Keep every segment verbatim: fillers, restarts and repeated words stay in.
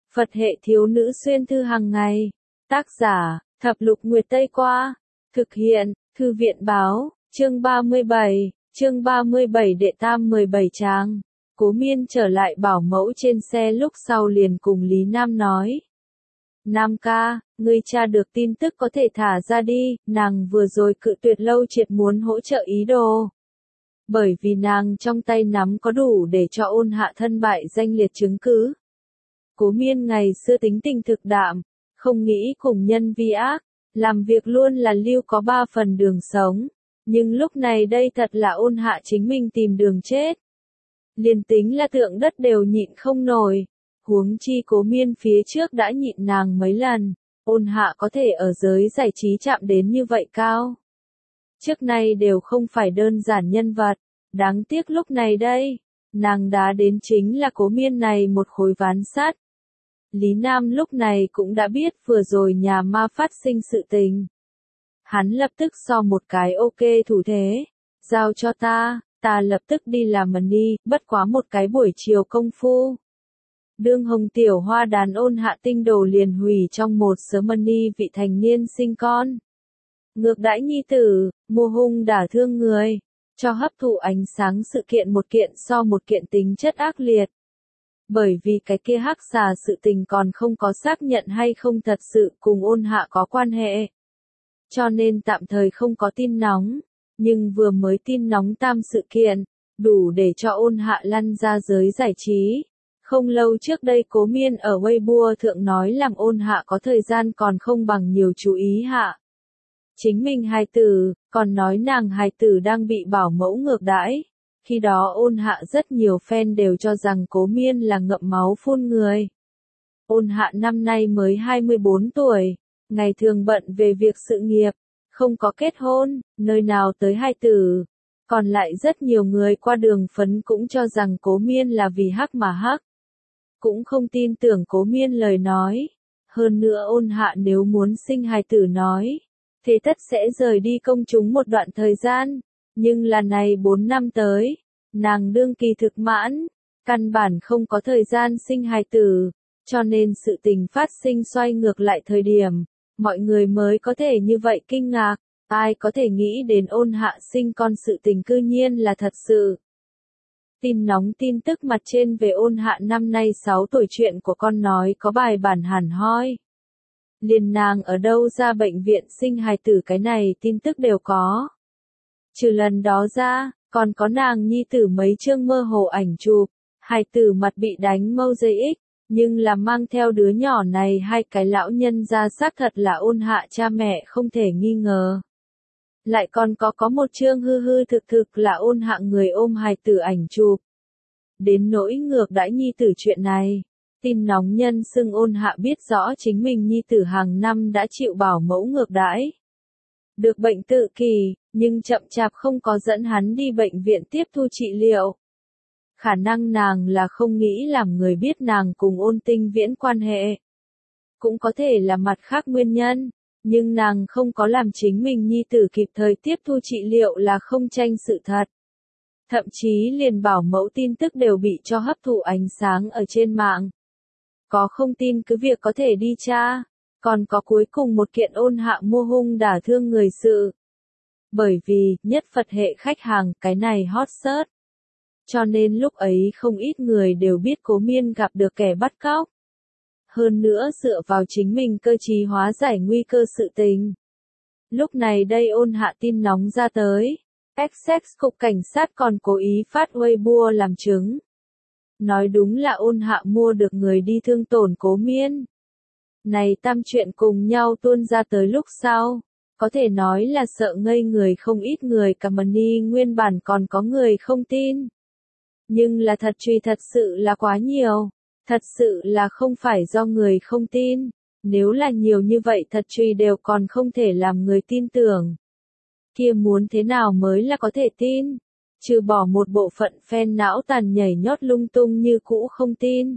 Phật hệ thiếu nữ xuyên thư hàng ngày. Tác giả, Thập lục Nguyệt Tây Qua. Thực hiện, Thư viện Báo, chương ba mươi bảy, chương ba mươi bảy đệ tam mười bảy trang. Cố Miên trở lại bảo mẫu trên xe lúc sau liền cùng Lý Nam nói. Nam ca, ngươi tra được tin tức có thể thả ra đi, nàng vừa rồi cự tuyệt Lâu Triệt muốn hỗ trợ ý đồ. Bởi vì nàng trong tay nắm có đủ để cho ôn hạ thân bại danh liệt chứng cứ. Cố Miên ngày xưa tính tình thực đạm, không nghĩ cùng nhân vi ác, làm việc luôn là lưu có ba phần đường sống, nhưng lúc này đây thật là ôn hạ chính mình tìm đường chết. Liền tính là tượng đất đều nhịn không nổi, huống chi Cố Miên phía trước đã nhịn nàng mấy lần, ôn hạ có thể ở giới giải trí chạm đến như vậy cao. Trước nay đều không phải đơn giản nhân vật, đáng tiếc lúc này đây, nàng đá đến chính là Cố Miên này một khối ván sắt. Lý Nam lúc này cũng đã biết vừa rồi nhà ma phát sinh sự tình. Hắn lập tức so một cái ok thủ thế, giao cho ta, ta lập tức đi làm money, bất quá một cái buổi chiều công phu. Đương Hồng Tiểu Hoa đàn ôn hạ tinh đồ liền hủy trong một sớm money vị thành niên sinh con. Ngược đãi nhi tử, mua hung đả thương người, cho hấp thụ ánh sáng sự kiện một kiện so một kiện tính chất ác liệt. Bởi vì cái kia hắc xà sự tình còn không có xác nhận hay không thật sự cùng ôn hạ có quan hệ. Cho nên tạm thời không có tin nóng, nhưng vừa mới tin nóng tam sự kiện, đủ để cho ôn hạ lăn ra giới giải trí. Không lâu trước đây Cố Miên ở Weibo thượng nói làm ôn hạ có thời gian còn không bằng nhiều chú ý hạ. Chính mình hài tử, còn nói nàng hài tử đang bị bảo mẫu ngược đãi. Khi đó ôn hạ rất nhiều fan đều cho rằng Cố Miên là ngậm máu phun người. Ôn hạ năm nay mới hai mươi bốn tuổi, ngày thường bận về việc sự nghiệp, không có kết hôn, nơi nào tới hai tử. Còn lại rất nhiều người qua đường phấn cũng cho rằng Cố Miên là vì hắc mà hắc. Cũng không tin tưởng Cố Miên lời nói. Hơn nữa ôn hạ nếu muốn sinh hài tử nói, thế tất sẽ rời đi công chúng một đoạn thời gian. Nhưng là này bốn năm tới, nàng đương kỳ thực mãn, căn bản không có thời gian sinh hài tử, cho nên sự tình phát sinh xoay ngược lại thời điểm, mọi người mới có thể như vậy kinh ngạc, ai có thể nghĩ đến ôn hạ sinh con sự tình cư nhiên là thật sự. Tin nóng tin tức mặt trên về ôn hạ năm nay sáu tuổi chuyện của con nói có bài bản hẳn hoi. Liền nàng ở đâu ra bệnh viện sinh hài tử cái này tin tức đều có. Trừ lần đó ra, còn có nàng nhi tử mấy chương mơ hồ ảnh chụp, hài tử mặt bị đánh mâu dây ích, nhưng là mang theo đứa nhỏ này hai cái lão nhân ra xác thật là ôn hạ cha mẹ không thể nghi ngờ. Lại còn có có một chương hư hư thực thực là ôn hạ người ôm hài tử ảnh chụp. Đến nỗi ngược đãi nhi tử chuyện này, tin nóng nhân xưng ôn hạ biết rõ chính mình nhi tử hàng năm đã chịu bảo mẫu ngược đãi. Được bệnh tự kỷ, nhưng chậm chạp không có dẫn hắn đi bệnh viện tiếp thu trị liệu. Khả năng nàng là không nghĩ làm người biết nàng cùng ôn tinh viễn quan hệ. Cũng có thể là mặt khác nguyên nhân, nhưng nàng không có làm chính mình nhi tử kịp thời tiếp thu trị liệu là không tranh sự thật. Thậm chí liền bảo mẫu tin tức đều bị cho hấp thụ ánh sáng ở trên mạng. Có không tin cứ việc có thể đi tra. Còn có cuối cùng một kiện ôn hạ mua hung đả thương người sự. Bởi vì, nhất Phật hệ khách hàng, cái này hot search. Cho nên lúc ấy không ít người đều biết Cố Miên gặp được kẻ bắt cóc. Hơn nữa dựa vào chính mình cơ trí hóa giải nguy cơ sự tình. Lúc này đây ôn hạ tin nóng ra tới. Essex cục cảnh sát còn cố ý phát Weibo làm chứng. Nói đúng là ôn hạ mua được người đi thương tổn Cố Miên. Này tam chuyện cùng nhau tuôn ra tới lúc sau, có thể nói là sợ ngây người không ít người cả money nguyên bản còn có người không tin. Nhưng là thật truy thật sự là quá nhiều, thật sự là không phải do người không tin, nếu là nhiều như vậy thật truy đều còn không thể làm người tin tưởng. Kia muốn thế nào mới là có thể tin, trừ bỏ một bộ phận fan não tàn nhảy nhót lung tung như cũ không tin.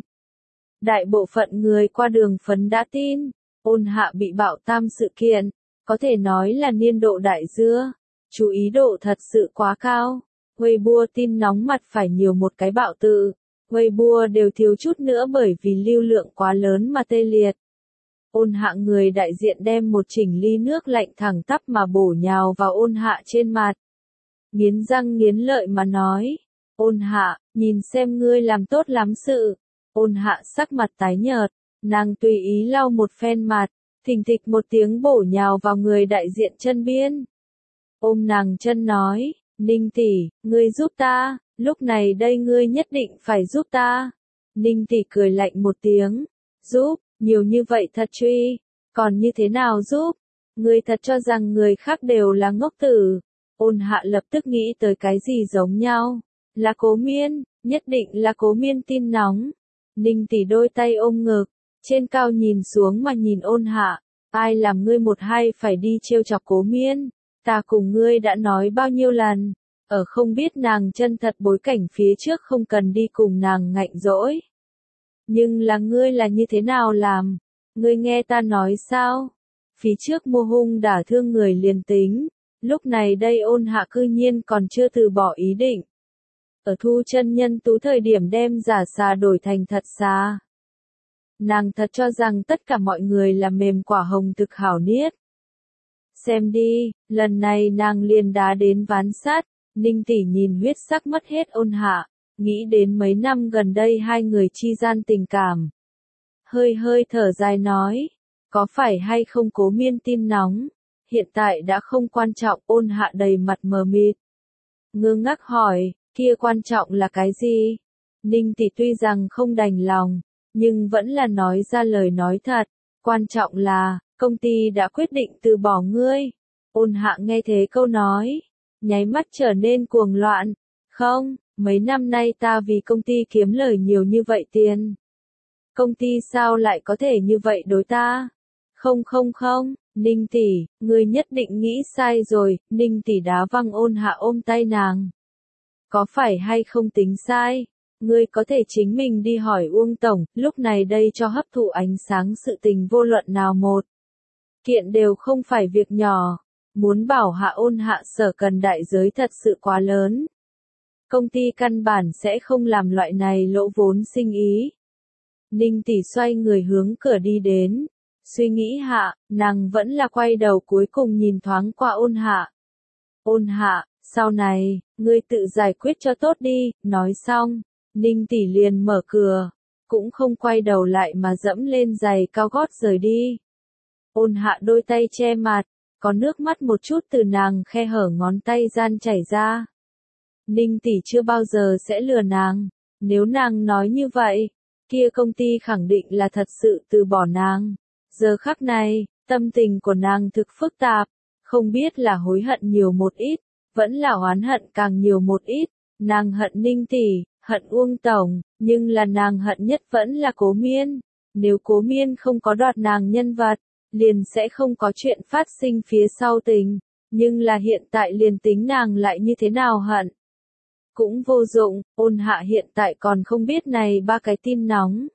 Đại bộ phận người qua đường phấn đã tin, ôn hạ bị bạo tam sự kiện, có thể nói là niên độ đại dưa, chú ý độ thật sự quá cao. Weibo tin nóng mặt phải nhiều một cái bạo tự, Weibo đều thiếu chút nữa bởi vì lưu lượng quá lớn mà tê liệt. Ôn Hạ người đại diện đem một chỉnh ly nước lạnh thẳng tắp mà bổ nhào vào Ôn Hạ trên mặt. Nghiến răng nghiến lợi mà nói, Ôn Hạ, nhìn xem ngươi làm tốt lắm sự. Ôn Hạ sắc mặt tái nhợt, nàng tùy ý lau một phen mặt, thình thịch một tiếng bổ nhào vào người đại diện chân biên. Ôm nàng chân nói, Ninh tỷ, ngươi giúp ta, lúc này đây ngươi nhất định phải giúp ta. Ninh tỷ cười lạnh một tiếng, giúp, nhiều như vậy thật truy, còn như thế nào giúp? Ngươi thật cho rằng người khác đều là ngốc tử. Ôn Hạ lập tức nghĩ tới cái gì giống nhau, là Cố Miên, nhất định là Cố Miên tin nóng. Ninh tỷ đôi tay ôm ngực, trên cao nhìn xuống mà nhìn Ôn Hạ, ai làm ngươi một hai phải đi trêu chọc Cố Miên, ta cùng ngươi đã nói bao nhiêu lần, ở không biết nàng chân thật bối cảnh phía trước không cần đi cùng nàng ngạnh dỗi. Nhưng là ngươi là như thế nào làm, ngươi nghe ta nói sao, phía trước mua hung đả thương người liền tính, lúc này đây Ôn Hạ cư nhiên còn chưa từ bỏ ý định. Ở Thu chân nhân tú thời điểm đem giả xà đổi thành thật xà. Nàng thật cho rằng tất cả mọi người là mềm quả hồng thực hảo niết. Xem đi, lần này nàng liền đá đến ván sắt. Ninh tỷ nhìn huyết sắc mất hết Ôn Hạ, nghĩ đến mấy năm gần đây hai người chi gian tình cảm. Hơi hơi thở dài nói, có phải hay không Cố Miên tin nóng, hiện tại đã không quan trọng. Ôn Hạ đầy mặt mờ mịt. Ngơ ngác hỏi, kia quan trọng là cái gì? Ninh tỷ tuy rằng không đành lòng, nhưng vẫn là nói ra lời nói thật, quan trọng là, công ty đã quyết định từ bỏ ngươi. Ôn Hạ nghe thế câu nói, nháy mắt trở nên cuồng loạn, không, mấy năm nay ta vì công ty kiếm lời nhiều như vậy tiền. Công ty sao lại có thể như vậy đối ta? Không không không, Ninh tỷ, ngươi nhất định nghĩ sai rồi. Ninh tỷ đá văng Ôn Hạ ôm tay nàng. Có phải hay không tính sai? Ngươi có thể chính mình đi hỏi Uông Tổng, lúc này đây cho hấp thụ ánh sáng sự tình vô luận nào một kiện đều không phải việc nhỏ. Muốn bảo hạ Ôn Hạ sở cần đại giới thật sự quá lớn. Công ty căn bản sẽ không làm loại này lỗ vốn sinh ý. Ninh tỷ xoay người hướng cửa đi đến. Suy nghĩ hạ, nàng vẫn là quay đầu cuối cùng nhìn thoáng qua Ôn Hạ. Ôn Hạ, sau này, ngươi tự giải quyết cho tốt đi, nói xong, Ninh tỷ liền mở cửa, cũng không quay đầu lại mà dẫm lên giày cao gót rời đi. Ôn Hạ đôi tay che mặt, có nước mắt một chút từ nàng khe hở ngón tay gian chảy ra. Ninh tỷ chưa bao giờ sẽ lừa nàng, nếu nàng nói như vậy, kia công ty khẳng định là thật sự từ bỏ nàng. Giờ khắc này, tâm tình của nàng thực phức tạp, không biết là hối hận nhiều một ít, vẫn là oán hận càng nhiều một ít. Nàng hận Ninh tỷ, hận Uông Tổng, nhưng là nàng hận nhất vẫn là Cố Miên. Nếu Cố Miên không có đoạt nàng nhân vật, liền sẽ không có chuyện phát sinh phía sau tình. Nhưng là hiện tại liền tính nàng lại như thế nào hận, cũng vô dụng. Ôn Hạ hiện tại còn không biết này ba cái tin nóng.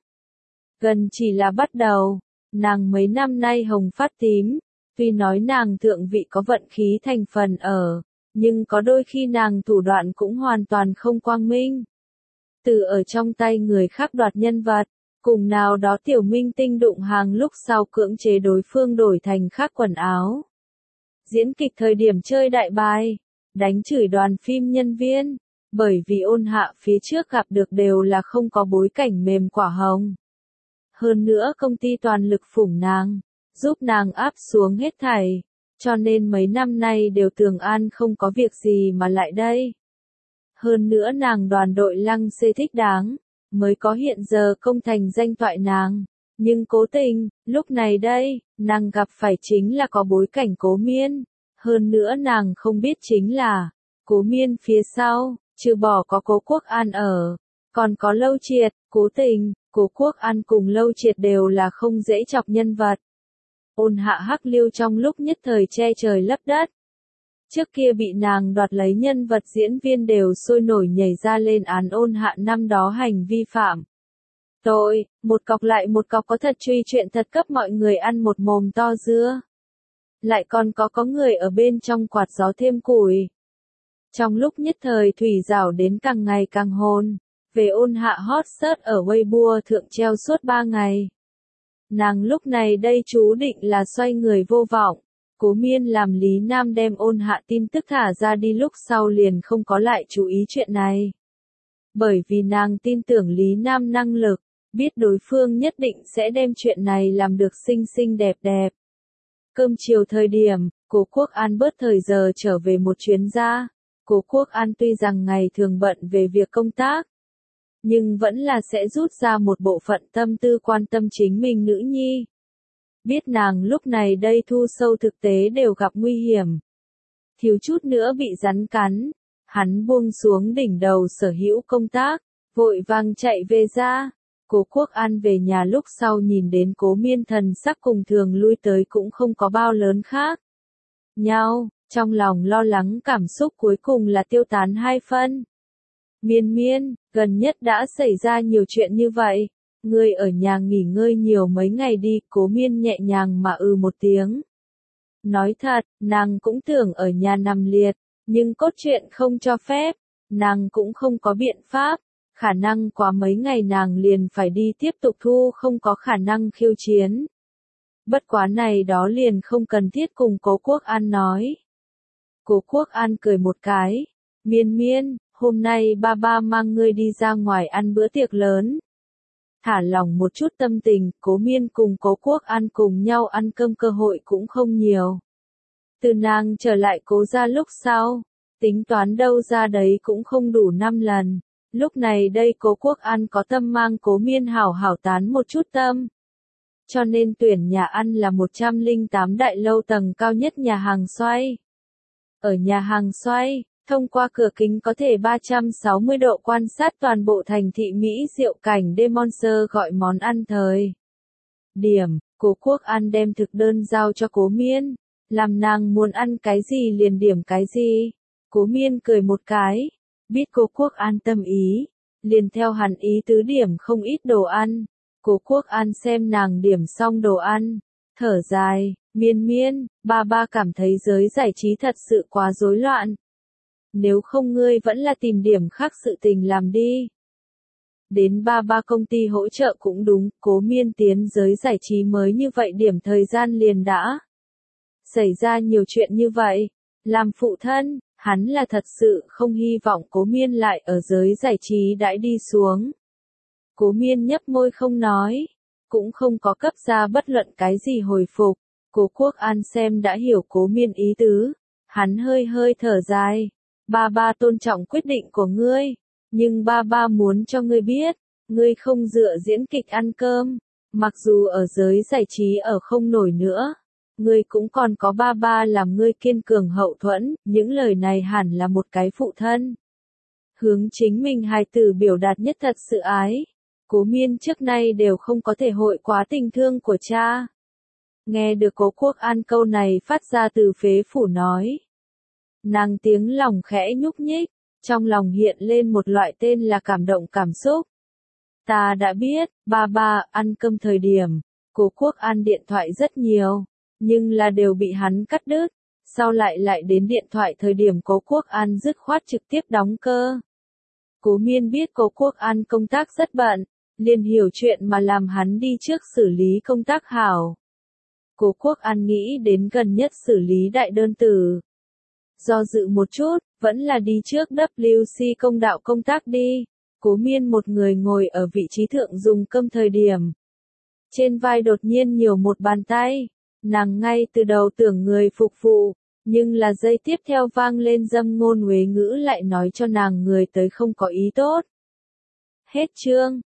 Gần chỉ là bắt đầu, nàng mấy năm nay hồng phát tím, tuy nói nàng thượng vị có vận khí thành phần ở, nhưng có đôi khi nàng thủ đoạn cũng hoàn toàn không quang minh. Từ ở trong tay người khác đoạt nhân vật, cùng nào đó tiểu minh tinh đụng hàng lúc sau cưỡng chế đối phương đổi thành khác quần áo. Diễn kịch thời điểm chơi đại bài, đánh chửi đoàn phim nhân viên, bởi vì Ôn Hạ phía trước gặp được đều là không có bối cảnh mềm quả hồng. Hơn nữa công ty toàn lực phủng nàng, giúp nàng áp xuống hết thảy, cho nên mấy năm nay đều Tường An không có việc gì mà lại đây. Hơn nữa nàng đoàn đội Lăng Xê thích đáng, mới có hiện giờ công thành danh toại nàng. Nhưng cố tình, lúc này đây, nàng gặp phải chính là có bối cảnh Cố Miên. Hơn nữa nàng không biết chính là, Cố Miên phía sau, trừ bỏ có Cố Quốc An ở, còn có Lâu Triệt. Cố tình, Cố Quốc An cùng Lâu Triệt đều là không dễ chọc nhân vật. Ôn Hạ hắc liêu trong lúc nhất thời che trời lấp đất. Trước kia bị nàng đoạt lấy nhân vật diễn viên đều sôi nổi nhảy ra lên án Ôn Hạ năm đó hành vi phạm tội, một cọc lại một cọc có thật truy chuyện thật cấp mọi người ăn một mồm to dưa. Lại còn có có người ở bên trong quạt gió thêm củi. Trong lúc nhất thời thủy rảo đến càng ngày càng hôn, về ôn hạ hot search ở Weibo thượng treo suốt ba ngày. Nàng lúc này đây chú định là xoay người vô vọng. Cố Miên làm Lý Nam đem ôn hạ tin tức thả ra đi lúc sau liền không có lại chú ý chuyện này. Bởi vì nàng tin tưởng Lý Nam năng lực, biết đối phương nhất định sẽ đem chuyện này làm được xinh xinh đẹp đẹp. Cơm chiều thời điểm, Cố Quốc An bớt thời giờ trở về một chuyến ra. Cố Quốc An tuy rằng ngày thường bận về việc công tác, nhưng vẫn là sẽ rút ra một bộ phận tâm tư quan tâm chính mình nữ nhi. Biết nàng lúc này đây thu sâu thực tế đều gặp nguy hiểm. Thiếu chút nữa bị rắn cắn, hắn buông xuống đỉnh đầu sở hữu công tác, vội vàng chạy về ra. Cố Quốc An về nhà lúc sau nhìn đến Cố Miên thần sắc cùng thường lui tới cũng không có bao lớn khác nhau, trong lòng lo lắng cảm xúc cuối cùng là tiêu tán hai phân. Miên Miên, gần nhất đã xảy ra nhiều chuyện như vậy, ngươi ở nhà nghỉ ngơi nhiều mấy ngày đi. Cố Miên nhẹ nhàng mà ừ một tiếng. Nói thật, nàng cũng tưởng ở nhà nằm liệt, nhưng cốt truyện không cho phép, nàng cũng không có biện pháp. Khả năng quá mấy ngày nàng liền phải đi tiếp tục thu không có khả năng khiêu chiến. Bất quá này đó liền không cần thiết cùng Cố Quốc An nói. Cố Quốc An cười một cái. Miên Miên, hôm nay ba ba mang ngươi đi ra ngoài ăn bữa tiệc lớn. Thả lỏng một chút tâm tình, Cố Miên cùng Cố Quốc An cùng nhau ăn cơm cơ hội cũng không nhiều. Từ nàng trở lại Cố gia lúc sau, tính toán đâu ra đấy cũng không đủ năm lần. Lúc này đây Cố Quốc An có tâm mang Cố Miên hảo hảo tán một chút tâm. Cho nên tuyển nhà ăn là một trăm lẻ tám đại lâu tầng cao nhất nhà hàng xoay. Ở nhà hàng xoay, thông qua cửa kính có thể ba trăm sáu mươi độ quan sát toàn bộ thành thị Mỹ diệu cảnh đêm Monster gọi món ăn thời điểm. Cố Quốc An đem thực đơn giao cho Cố Miên, làm nàng muốn ăn cái gì liền điểm cái gì. Cố Miên cười một cái, biết Cố Quốc An tâm ý, liền theo hắn ý tứ điểm không ít đồ ăn. Cố Quốc An xem nàng điểm xong đồ ăn, thở dài. Miên Miên, ba ba cảm thấy giới giải trí thật sự quá rối loạn. Nếu không ngươi vẫn là tìm điểm khác sự tình làm đi. Đến ba ba công ty hỗ trợ cũng đúng. Cố Miên tiến giới giải trí mới như vậy điểm thời gian liền đã xảy ra nhiều chuyện như vậy. Làm phụ thân, hắn là thật sự không hy vọng Cố Miên lại ở giới giải trí đãi đi xuống. Cố Miên nhấp môi không nói, cũng không có cấp ra bất luận cái gì hồi phục. Cố Quốc An xem đã hiểu Cố Miên ý tứ, hắn hơi hơi thở dài. Ba ba tôn trọng quyết định của ngươi, nhưng ba ba muốn cho ngươi biết, ngươi không dựa diễn kịch ăn cơm. Mặc dù ở giới giải trí ở không nổi nữa, ngươi cũng còn có ba ba làm ngươi kiên cường hậu thuẫn. Những lời này hẳn là một cái phụ thân hướng chính mình hài tử biểu đạt nhất thật sự ái. Cố Miên trước nay đều không có thể hội quá tình thương của cha. Nghe được Cố Quốc An câu này phát ra từ phế phủ nói, nàng tiếng lòng khẽ nhúc nhích, trong lòng hiện lên một loại tên là cảm động cảm xúc. Ta đã biết, ba ba, ăn cơm thời điểm, Cố Quốc An điện thoại rất nhiều, nhưng là đều bị hắn cắt đứt. Sau lại lại đến điện thoại thời điểm Cố Quốc An dứt khoát trực tiếp đóng cơ. Cố Miên biết Cố Quốc An công tác rất bận, liền hiểu chuyện mà làm hắn đi trước xử lý công tác hảo. Cố Quốc An nghĩ đến gần nhất xử lý đại đơn tử. Do dự một chút, vẫn là đi trước W C công đạo công tác đi. Cố Miên một người ngồi ở vị trí thượng dùng cơm thời điểm. Trên vai đột nhiên nhiều một bàn tay. Nàng ngay từ đầu tưởng người phục vụ, nhưng là giây tiếp theo vang lên dâm ngôn uế ngữ lại nói cho nàng người tới không có ý tốt. Hết chương.